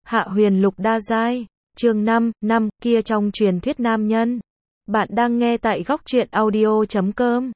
Hạ Huyền Lục đa giai, chương 5, năm kia trong truyền thuyết nam nhân. Bạn đang nghe tại góc truyện audio.com.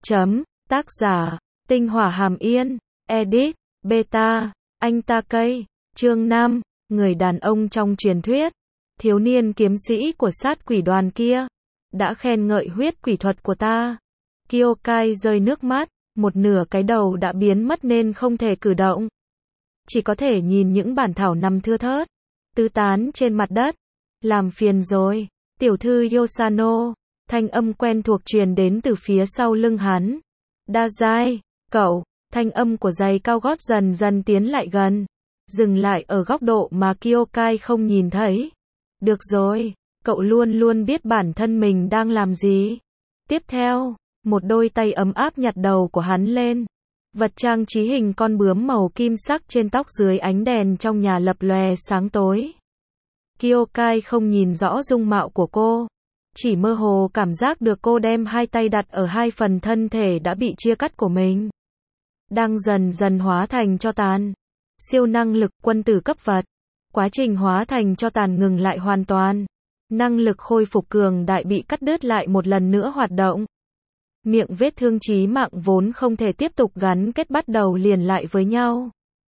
Tác giả, Tinh Hỏa Hàm Yên, edit, beta, anh ta cây, chương 5, người đàn ông trong truyền thuyết. Thiếu niên kiếm sĩ của sát quỷ đoàn kia, đã khen ngợi huyết quỷ thuật của ta. Kyokai rơi nước mắt, một nửa cái đầu đã biến mất nên không thể cử động. Chỉ có thể nhìn những bản thảo nằm thưa thớt, tứ tán trên mặt đất. Làm phiền rồi, tiểu thư Yosano, thanh âm quen thuộc truyền đến từ phía sau lưng hắn. Đa giai, cậu, thanh âm của giày cao gót dần dần tiến lại gần, dừng lại ở góc độ mà Kyokai không nhìn thấy. Được rồi, cậu luôn luôn biết bản thân mình đang làm gì. Tiếp theo, một đôi tay ấm áp nhặt đầu của hắn lên. Vật trang trí hình con bướm màu kim sắc trên tóc dưới ánh đèn trong nhà lập lòe sáng tối. Kyokai không nhìn rõ dung mạo của cô, chỉ mơ hồ cảm giác được cô đem hai tay đặt ở hai phần thân thể đã bị chia cắt của mình, đang dần dần hóa thành tro tàn. Siêu năng lực quân tử cấp vật. Quá trình hóa thành tro tàn ngừng lại hoàn toàn. Năng lực khôi phục cường đại bị cắt đứt lại một lần nữa hoạt động. Miệng vết thương chí mạng vốn không thể tiếp tục gắn kết bắt đầu liền lại với nhau.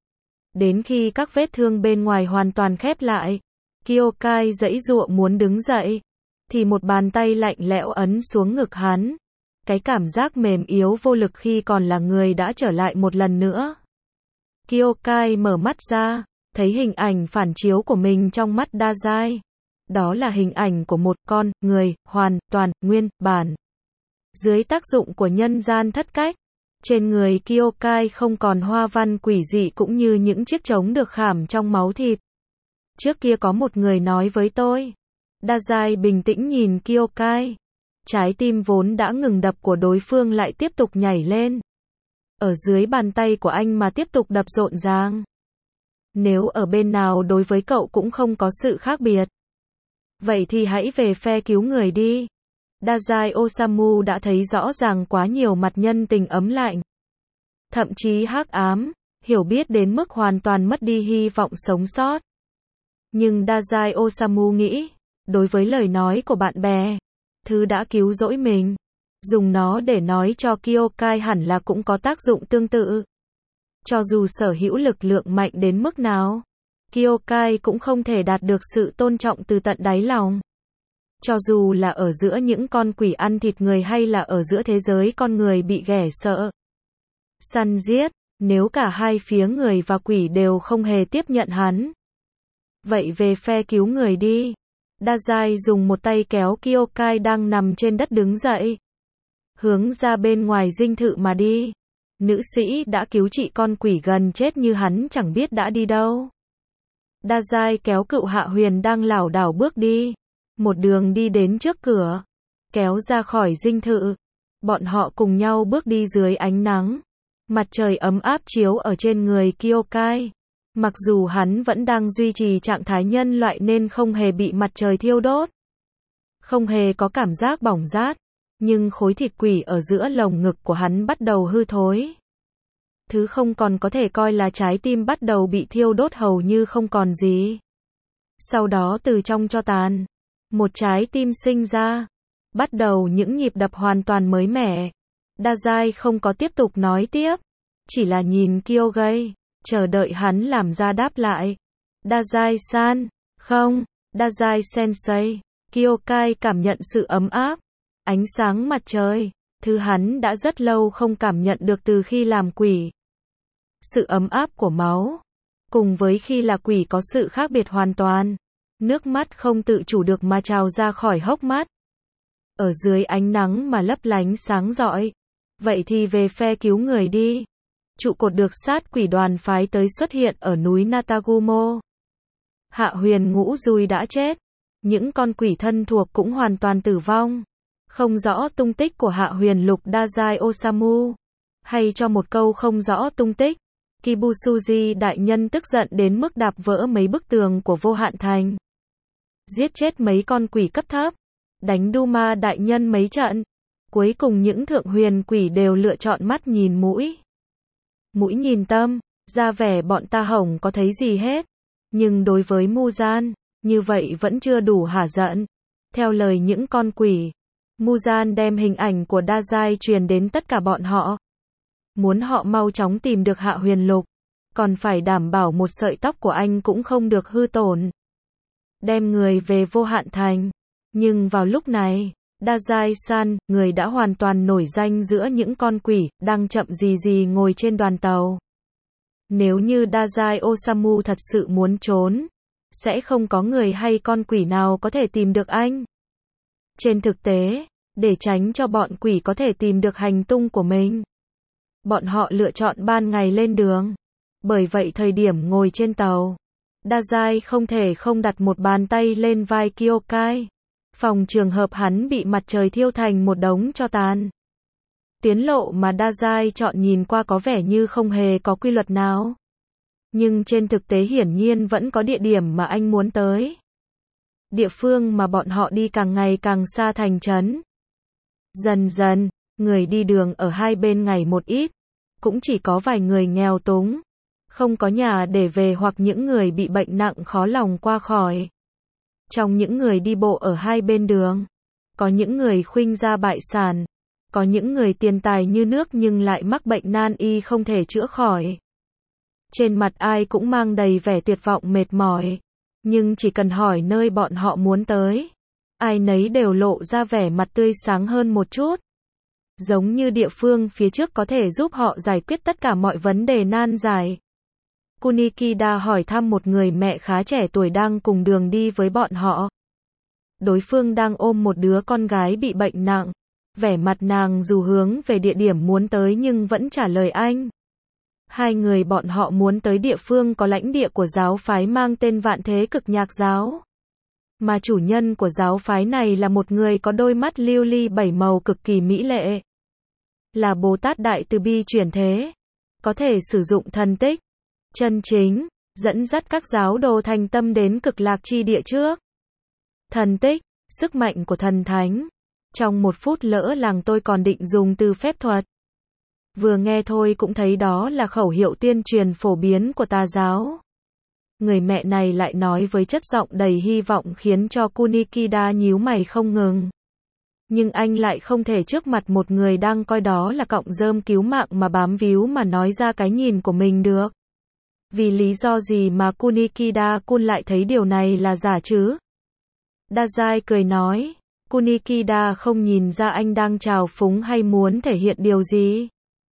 Đến khi các vết thương bên ngoài hoàn toàn khép lại, Kyokai giãy giụa muốn đứng dậy, thì một bàn tay lạnh lẽo ấn xuống ngực hắn. Cái cảm giác mềm yếu vô lực khi còn là người đã trở lại một lần nữa. Kyokai mở mắt ra, thấy hình ảnh phản chiếu của mình trong mắt đa giai. Đó là hình ảnh của một con người hoàn toàn nguyên bản. Dưới tác dụng của nhân gian thất cách, trên người Kyokai không còn hoa văn quỷ dị cũng như những chiếc trống được khảm trong máu thịt. Trước kia có một người nói với tôi. Đa giai bình tĩnh nhìn Kyokai. Trái tim vốn đã ngừng đập của đối phương lại tiếp tục nhảy lên. Ở dưới bàn tay của anh mà tiếp tục đập rộn ràng. Nếu ở bên nào đối với cậu cũng không có sự khác biệt, vậy thì hãy về phe cứu người đi. Đa giai Osamu đã thấy rõ ràng quá nhiều mặt nhân tình ấm lạnh, thậm chí hắc ám, hiểu biết đến mức hoàn toàn mất đi hy vọng sống sót. Nhưng đa giai Osamu nghĩ, đối với lời nói của bạn bè, thứ đã cứu rỗi mình, dùng nó để nói cho Kyokai hẳn là cũng có tác dụng tương tự. Cho dù sở hữu lực lượng mạnh đến mức nào, Kyokai cũng không thể đạt được sự tôn trọng từ tận đáy lòng. Cho dù là ở giữa những con quỷ ăn thịt người hay là ở giữa thế giới con người bị ghẻ sợ, săn giết, nếu cả hai phía người và quỷ đều không hề tiếp nhận hắn, vậy về phe cứu người đi. Đa giai dùng một tay kéo Kyokai đang nằm trên đất đứng dậy, hướng ra bên ngoài dinh thự mà đi. Nữ sĩ đã cứu trị con quỷ gần chết như hắn chẳng biết đã đi đâu. Đa giai kéo cựu Hạ Huyền đang lảo đảo bước đi, một đường đi đến trước cửa, kéo ra khỏi dinh thự. Bọn họ cùng nhau bước đi dưới ánh nắng. Mặt trời ấm áp chiếu ở trên người Kyokai. Mặc dù hắn vẫn đang duy trì trạng thái nhân loại nên không hề bị mặt trời thiêu đốt, không hề có cảm giác bỏng rát, nhưng khối thịt quỷ ở giữa lồng ngực của hắn bắt đầu hư thối. Thứ không còn có thể coi là trái tim bắt đầu bị thiêu đốt hầu như không còn gì. Sau đó từ trong tro tàn, một trái tim sinh ra, bắt đầu những nhịp đập hoàn toàn mới mẻ. Đa giai không có tiếp tục nói tiếp, chỉ là nhìn Kyokai, chờ đợi hắn làm ra đáp lại. Đa giai-san, không, đa giai sensei. Kyokai cảm nhận sự ấm áp, ánh sáng mặt trời, thứ hắn đã rất lâu không cảm nhận được từ khi làm quỷ. Sự ấm áp của máu, cùng với khi là quỷ có sự khác biệt hoàn toàn. Nước mắt không tự chủ được mà trào ra khỏi hốc mắt. Ở dưới ánh nắng mà lấp lánh sáng rọi. Vậy thì về phe cứu người đi. Trụ cột được sát quỷ đoàn phái tới xuất hiện ở núi Natagumo. Hạ Huyền Ngũ Dùi đã chết. Những con quỷ thân thuộc cũng hoàn toàn tử vong. Không rõ tung tích của Hạ Huyền Lục đa giai Osamu. Hay cho một câu không rõ tung tích. Kibusuji đại nhân tức giận đến mức đạp vỡ mấy bức tường của Vô Hạn Thành. Giết chết mấy con quỷ cấp thấp. Đánh Duma đại nhân mấy trận. Cuối cùng những thượng huyền quỷ đều lựa chọn mắt nhìn mũi. Mũi nhìn tâm, ra vẻ bọn ta hổng có thấy gì hết. Nhưng đối với Muzan, như vậy vẫn chưa đủ hả giận. Theo lời những con quỷ, Muzan đem hình ảnh của Dazai truyền đến tất cả bọn họ. Muốn họ mau chóng tìm được Hạ Huyền Lục, còn phải đảm bảo một sợi tóc của anh cũng không được hư tổn. Đem người về Vô Hạn Thành. Nhưng vào lúc này, Dazai-san, người đã hoàn toàn nổi danh giữa những con quỷ, đang chậm gì gì ngồi trên đoàn tàu. Nếu như Dazai Osamu thật sự muốn trốn, sẽ không có người hay con quỷ nào có thể tìm được anh. Trên thực tế, để tránh cho bọn quỷ có thể tìm được hành tung của mình, bọn họ lựa chọn ban ngày lên đường. Bởi vậy thời điểm ngồi trên tàu, Dazai không thể không đặt một bàn tay lên vai Kyokai, phòng trường hợp hắn bị mặt trời thiêu thành một đống tro tàn. Tuyến lộ mà Dazai chọn nhìn qua có vẻ như không hề có quy luật nào. Nhưng trên thực tế hiển nhiên vẫn có địa điểm mà anh muốn tới. Địa phương mà bọn họ đi càng ngày càng xa thành trấn. Dần dần, người đi đường ở hai bên ngày một ít, cũng chỉ có vài người nghèo túng, không có nhà để về hoặc những người bị bệnh nặng khó lòng qua khỏi. Trong những người đi bộ ở hai bên đường, có những người khuynh gia bại sản, có những người tiền tài như nước nhưng lại mắc bệnh nan y không thể chữa khỏi. Trên mặt ai cũng mang đầy vẻ tuyệt vọng mệt mỏi, nhưng chỉ cần hỏi nơi bọn họ muốn tới, ai nấy đều lộ ra vẻ mặt tươi sáng hơn một chút. Giống như địa phương phía trước có thể giúp họ giải quyết tất cả mọi vấn đề nan giải. Kunikida hỏi thăm một người mẹ khá trẻ tuổi đang cùng đường đi với bọn họ. Đối phương đang ôm một đứa con gái bị bệnh nặng. Vẻ mặt nàng dù hướng về địa điểm muốn tới nhưng vẫn trả lời anh. Hai người bọn họ muốn tới địa phương có lãnh địa của giáo phái mang tên Vạn Thế Cực Nhạc Giáo. Mà chủ nhân của giáo phái này là một người có đôi mắt lưu ly bảy màu cực kỳ mỹ lệ. Là Bồ Tát Đại Từ Bi chuyển thế. Có thể sử dụng thần tích chân chính, dẫn dắt các giáo đồ thành tâm đến cực lạc chi địa trước. Thần tích, sức mạnh của thần thánh. Trong một phút lỡ làng tôi còn định dùng từ phép thuật. Vừa nghe thôi cũng thấy đó là khẩu hiệu tuyên truyền phổ biến của tà giáo. Người mẹ này lại nói với chất giọng đầy hy vọng khiến cho Kunikida nhíu mày không ngừng. Nhưng anh lại không thể trước mặt một người đang coi đó là cọng rơm cứu mạng mà bám víu mà nói ra cái nhìn của mình được. Vì lý do gì mà Kunikida-kun lại thấy điều này là giả chứ? Dazai cười nói. Kunikida không nhìn ra anh đang trào phúng hay muốn thể hiện điều gì.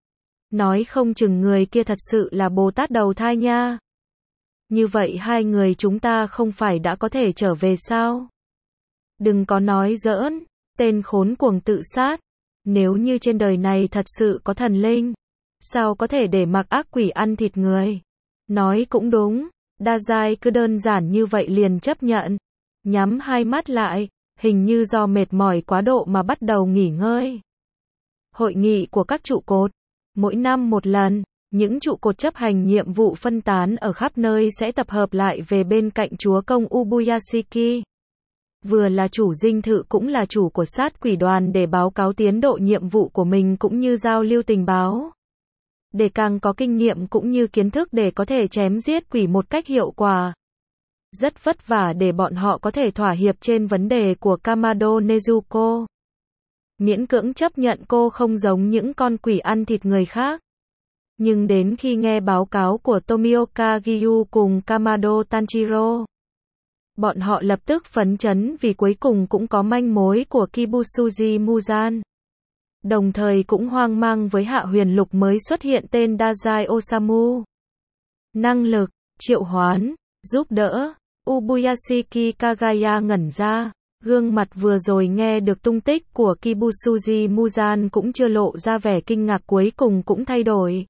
Nói không chừng người kia thật sự là Bồ Tát đầu thai nha. Như vậy hai người chúng ta không phải đã có thể trở về sao? Đừng có nói giỡn, tên khốn cuồng tự sát. Nếu như trên đời này thật sự có thần linh, sao có thể để mặc ác quỷ ăn thịt người? Nói cũng đúng, Dazai cứ đơn giản như vậy liền chấp nhận. Nhắm hai mắt lại, hình như do mệt mỏi quá độ mà bắt đầu nghỉ ngơi. Hội nghị của các trụ cột. Mỗi năm một lần, những trụ cột chấp hành nhiệm vụ phân tán ở khắp nơi sẽ tập hợp lại về bên cạnh chúa công Ubuyashiki. Vừa là chủ dinh thự cũng là chủ của sát quỷ đoàn để báo cáo tiến độ nhiệm vụ của mình cũng như giao lưu tình báo. Để càng có kinh nghiệm cũng như kiến thức để có thể chém giết quỷ một cách hiệu quả. Rất vất vả để bọn họ có thể thỏa hiệp trên vấn đề của Kamado Nezuko. Miễn cưỡng chấp nhận cô không giống những con quỷ ăn thịt người khác. Nhưng đến khi nghe báo cáo của Tomioka Giyu cùng Kamado Tanjiro, bọn họ lập tức phấn chấn vì cuối cùng cũng có manh mối của Kibusuji Muzan. Đồng thời cũng hoang mang với Hạ Huyền Lục mới xuất hiện tên Dazai Osamu. Năng lực, triệu hoán, giúp đỡ. Ubuyashiki Kagaya ngẩn ra, gương mặt vừa rồi nghe được tung tích của Kibusuji Muzan cũng chưa lộ ra vẻ kinh ngạc cuối cùng cũng thay đổi.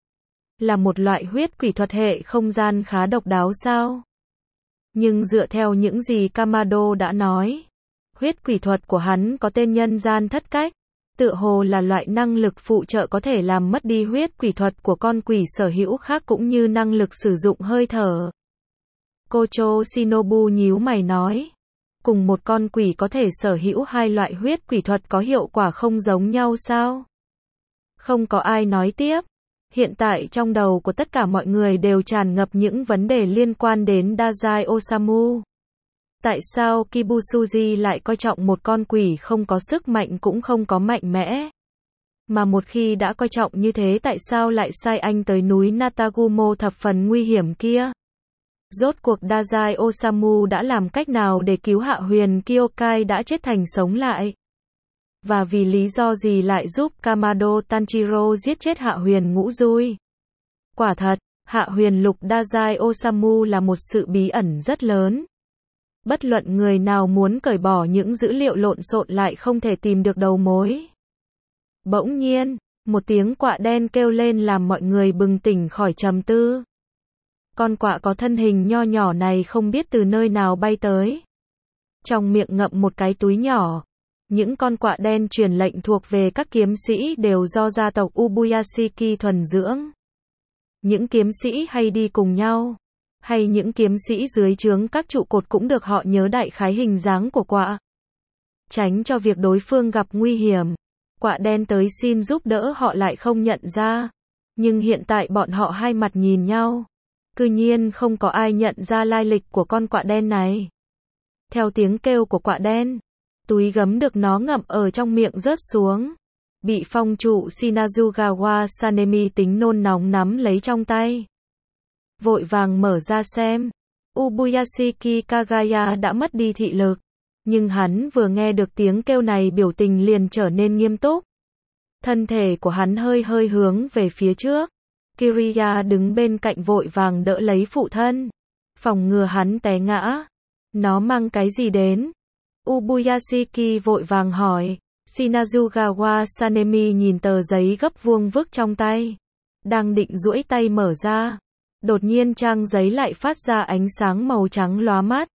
Là một loại huyết quỷ thuật hệ không gian khá độc đáo sao? Nhưng dựa theo những gì Kamado đã nói, huyết quỷ thuật của hắn có tên nhân gian thất cách, tựa hồ là loại năng lực phụ trợ có thể làm mất đi huyết quỷ thuật của con quỷ sở hữu khác cũng như năng lực sử dụng hơi thở. Kocho Shinobu nhíu mày nói, cùng một con quỷ có thể sở hữu hai loại huyết quỷ thuật có hiệu quả không giống nhau sao? Không có ai nói tiếp. Hiện tại trong đầu của tất cả mọi người đều tràn ngập những vấn đề liên quan đến Dazai Osamu. Tại sao Kibusuji lại coi trọng một con quỷ không có sức mạnh cũng không có mạnh mẽ? Mà một khi đã coi trọng như thế tại sao lại sai anh tới núi Natagumo thập phần nguy hiểm kia? Rốt cuộc Dazai Osamu đã làm cách nào để cứu Hạ Huyền Kyokai đã chết thành sống lại? Và vì lý do gì lại giúp Kamado Tanjiro giết chết Hạ Huyền Ngũ Dui? Quả thật, Hạ Huyền Lục Dazai Osamu là một sự bí ẩn rất lớn. Bất luận người nào muốn cởi bỏ những dữ liệu lộn xộn lại không thể tìm được đầu mối. Bỗng nhiên, một tiếng quạ đen kêu lên làm mọi người bừng tỉnh khỏi trầm tư. Con quạ có thân hình nho nhỏ này không biết từ nơi nào bay tới. Trong miệng ngậm một cái túi nhỏ. Những con quạ đen truyền lệnh thuộc về các kiếm sĩ đều do gia tộc Ubuyashiki thuần dưỡng. Những kiếm sĩ hay đi cùng nhau, hay những kiếm sĩ dưới trướng các trụ cột cũng được họ nhớ đại khái hình dáng của quạ. Tránh cho việc đối phương gặp nguy hiểm, quạ đen tới xin giúp đỡ họ lại không nhận ra. Nhưng hiện tại bọn họ hai mặt nhìn nhau. Cư nhiên không có ai nhận ra lai lịch của con quạ đen này. Theo tiếng kêu của quạ đen, túi gấm được nó ngậm ở trong miệng rớt xuống. Bị phong trụ Shinazugawa Sanemi tính nôn nóng nắm lấy trong tay. Vội vàng mở ra xem. Ubuyashiki Kagaya đã mất đi thị lực. Nhưng hắn vừa nghe được tiếng kêu này biểu tình liền trở nên nghiêm túc. Thân thể của hắn hơi hơi hướng về phía trước. Kiriya đứng bên cạnh vội vàng đỡ lấy phụ thân. Phòng ngừa hắn té ngã. Nó mang cái gì đến? Ubuyashiki vội vàng hỏi. Shinazugawa Sanemi nhìn tờ giấy gấp vuông vức trong tay. Đang định duỗi tay mở ra. Đột nhiên trang giấy lại phát ra ánh sáng màu trắng lóa mắt.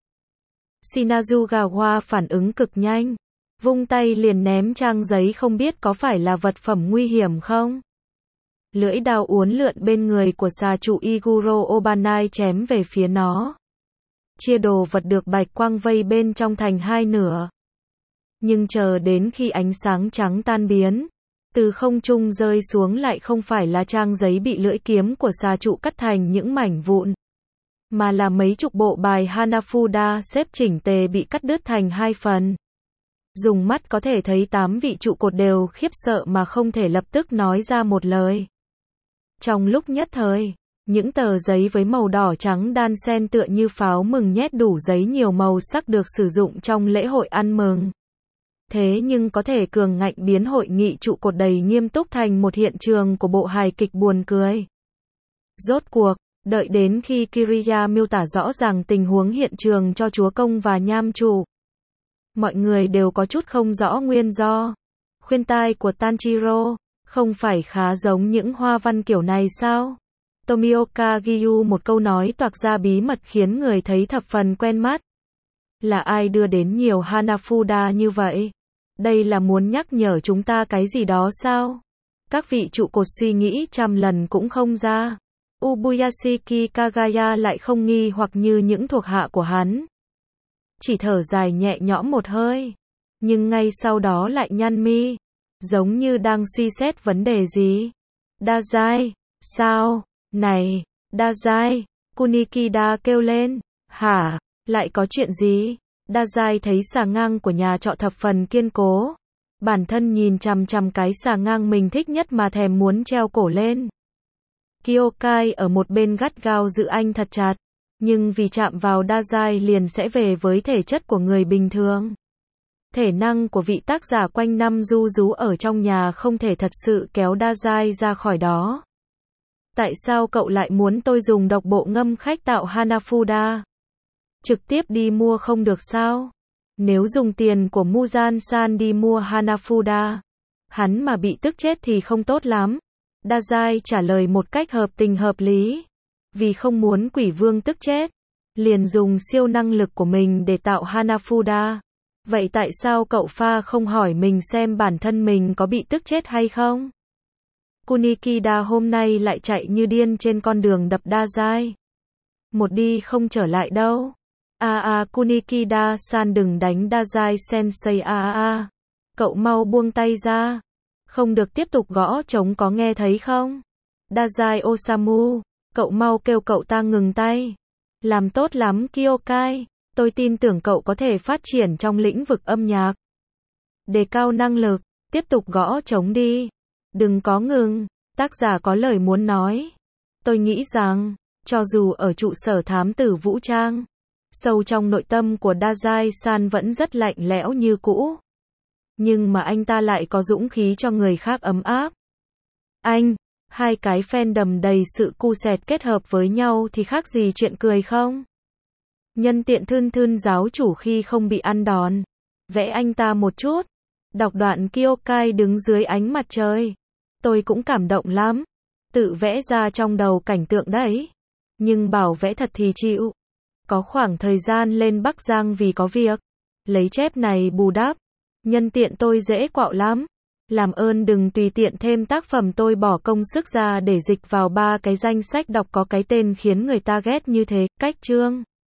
Shinazugawa phản ứng cực nhanh. Vung tay liền ném trang giấy không biết có phải là vật phẩm nguy hiểm không? Lưỡi đao uốn lượn bên người của xà trụ Iguro Obanai chém về phía nó. Chia đồ vật được bạch quang vây bên trong thành hai nửa. Nhưng chờ đến khi ánh sáng trắng tan biến, từ không trung rơi xuống lại không phải là trang giấy bị lưỡi kiếm của xà trụ cắt thành những mảnh vụn, mà là mấy chục bộ bài Hanafuda xếp chỉnh tề bị cắt đứt thành hai phần. Dùng mắt có thể thấy 8 vị trụ cột đều khiếp sợ mà không thể lập tức nói ra một lời. Trong lúc nhất thời, những tờ giấy với màu đỏ trắng đan xen tựa như pháo mừng nhét đủ giấy nhiều màu sắc được sử dụng trong lễ hội ăn mừng. Thế nhưng có thể cường ngạnh biến hội nghị trụ cột đầy nghiêm túc thành một hiện trường của bộ hài kịch buồn cười. Rốt cuộc, đợi đến khi Kiriya miêu tả rõ ràng tình huống hiện trường cho chúa công và nham chủ, mọi người đều có chút không rõ nguyên do. Khuyên tai của Tanjiro, không phải khá giống những hoa văn kiểu này sao? Tomioka Giyu một câu nói toạc ra bí mật khiến người thấy thập phần quen mắt. Là ai đưa đến nhiều Hanafuda như vậy? Đây là muốn nhắc nhở chúng ta cái gì đó sao? Các vị trụ cột suy nghĩ trăm lần cũng không ra. Ubuyashiki Kagaya lại không nghi hoặc như những thuộc hạ của hắn. Chỉ thở dài nhẹ nhõm một hơi. Nhưng ngay sau đó lại nhăn mi. Giống như đang suy xét vấn đề gì. Dazai, sao? Này, Dazai, Kunikida kêu lên. Hả? Lại có chuyện gì? Dazai thấy xà ngang của nhà trọ thập phần kiên cố. Bản thân nhìn chằm chằm cái xà ngang mình thích nhất mà thèm muốn treo cổ lên. Kyokai ở một bên gắt gao giữ anh thật chặt. Nhưng vì chạm vào Dazai liền sẽ về với thể chất của người bình thường. Thể năng của vị tác giả quanh năm du rú ở trong nhà không thể thật sự kéo Dazai ra khỏi đó. Tại sao cậu lại muốn tôi dùng độc bộ ngâm khách tạo Hanafuda? Trực tiếp đi mua không được sao? Nếu dùng tiền của Muzan-san đi mua Hanafuda, hắn mà bị tức chết thì không tốt lắm. Dazai trả lời một cách hợp tình hợp lý. Vì không muốn quỷ vương tức chết, liền dùng siêu năng lực của mình để tạo Hanafuda. Vậy tại sao cậu pha không hỏi mình xem bản thân mình có bị tức chết hay không? Kunikida hôm nay lại chạy như điên trên con đường đập Dazai. Một đi không trở lại đâu. Kunikida-san đừng đánh Dazai sensei Cậu mau buông tay ra. Không được tiếp tục gõ trống có nghe thấy không? Dazai Osamu, cậu mau kêu cậu ta ngừng tay. Làm tốt lắm Kyokai, tôi tin tưởng cậu có thể phát triển trong lĩnh vực âm nhạc. Đề cao năng lực, tiếp tục gõ trống đi. Đừng có ngừng, tác giả có lời muốn nói. Tôi nghĩ rằng, cho dù ở trụ sở thám tử vũ trang, sâu trong nội tâm của Dazai-san vẫn rất lạnh lẽo như cũ. Nhưng mà anh ta lại có dũng khí cho người khác ấm áp. Hai cái fandom đầy sự cu sẹt kết hợp với nhau thì khác gì chuyện cười không? Nhân tiện thưn giáo chủ khi không bị ăn đòn. Vẽ anh ta một chút. Đọc đoạn Kyokai đứng dưới ánh mặt trời. Tôi cũng cảm động lắm. Tự vẽ ra trong đầu cảnh tượng đấy. Nhưng bảo vẽ thật thì chịu. Có khoảng thời gian lên Bắc Giang vì có việc. Lấy chép này bù đắp. Nhân tiện tôi dễ quạo lắm. Làm ơn đừng tùy tiện thêm tác phẩm tôi bỏ công sức ra để dịch vào 3 cái danh sách đọc có cái tên khiến người ta ghét như thế. Cách chương